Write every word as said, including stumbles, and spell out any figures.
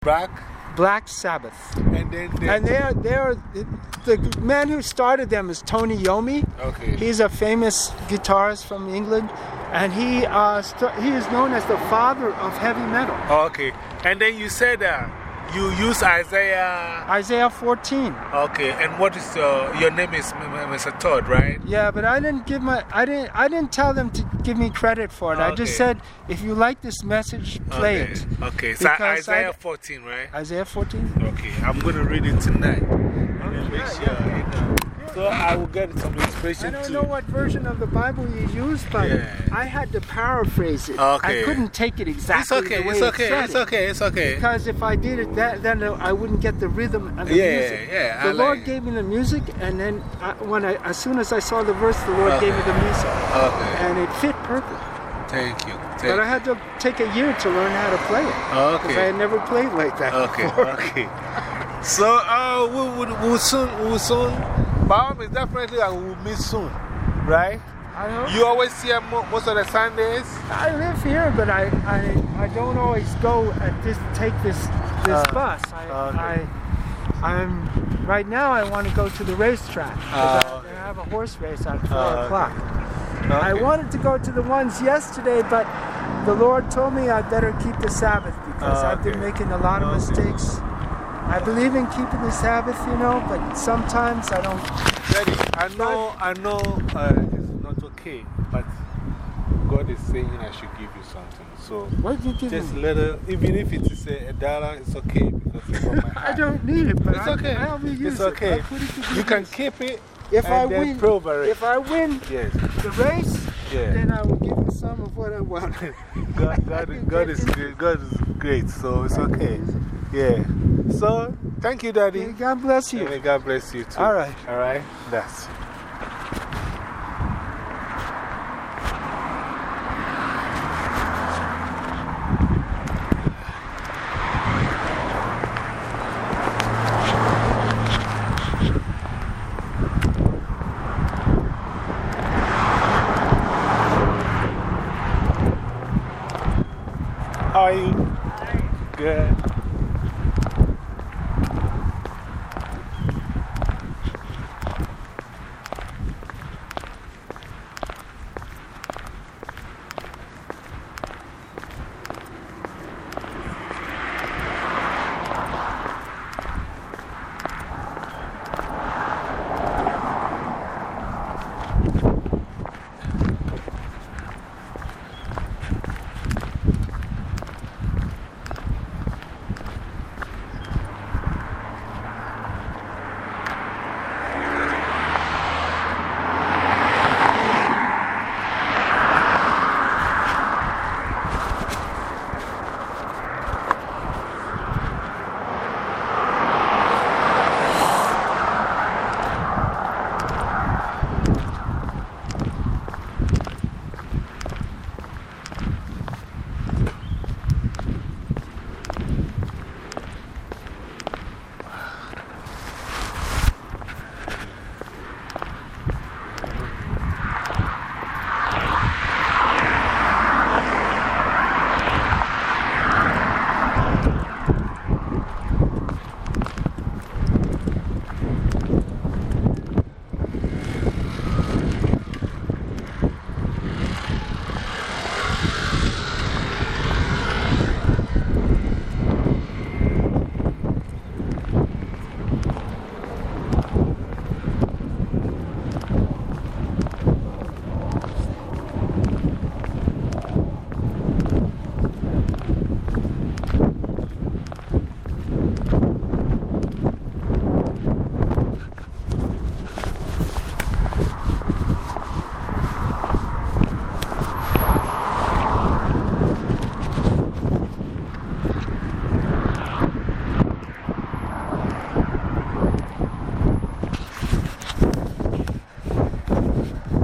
Black? Black Sabbath. And then they and they're, they're, the man who started them is Tony Iommi. Okay. He's a famous guitarist from England, and he, uh, he is known as the father of heavy metal. Okay. And then you said that you use Isaiah. Isaiah fourteen. Okay. And what is your, your name is Mister Todd, right? Yeah, but I didn't give my, I didn't, I didn't tell them to give me credit for it. Okay. I just said, if you like this message, play okay. it. Okay. So Because Isaiah I, fourteen, right? Isaiah fourteen. Okay. I'm going to read it tonight. And then make sure, you know. So I will get some inspiration I don't too. know what version of the Bible you use, but Yeah. I had to paraphrase it. Okay. I couldn't take it exactly It's okay, the way it's okay, it said it's it. okay, it's okay. Because if I did it, that, then I wouldn't get the rhythm and the Yeah, music. yeah, The I Lord like- gave me the music, and then I, when I, as soon as I saw the verse, the Lord Okay. gave me the music. Okay. And it fit perfect. Thank you. Thank But I had to take a year to learn how to play it. Okay. Because I had never played like that Okay, before. okay. So, uh, we will we'll soon, we'll soon, Bob is definitely, I will meet soon, right? I hope. You always see him mo most of the Sundays? I live here, but I, I, I don't always go at this, take this, this Uh, bus. I, okay. I, I'm, right now I want to go to the racetrack. Uh, I, I have a horse race at four Uh, okay. o'clock. Okay. I wanted to go to the ones yesterday, but the Lord told me I better keep the Sabbath because Uh, I've been okay. making a lot of Okay. mistakes. I believe in keeping the Sabbath, you know, but sometimes I don't. Daddy, I know, I know uh, it's not okay, but God is saying I should give you something. So, What did you give just me? little, even if it is a, a dollar, it's okay because it's from my heart. I don't need it, but It's I, okay. I only use It's it. okay. I put it to good You can use. keep it If and I then win, prove it. if I win Yes. the race, Yeah. then I will give you some of what I want. God, God, God, is, great. God is great, so it's okay. Yeah. So, thank you, Daddy. God bless you. And may God bless you too. All right. All right. That's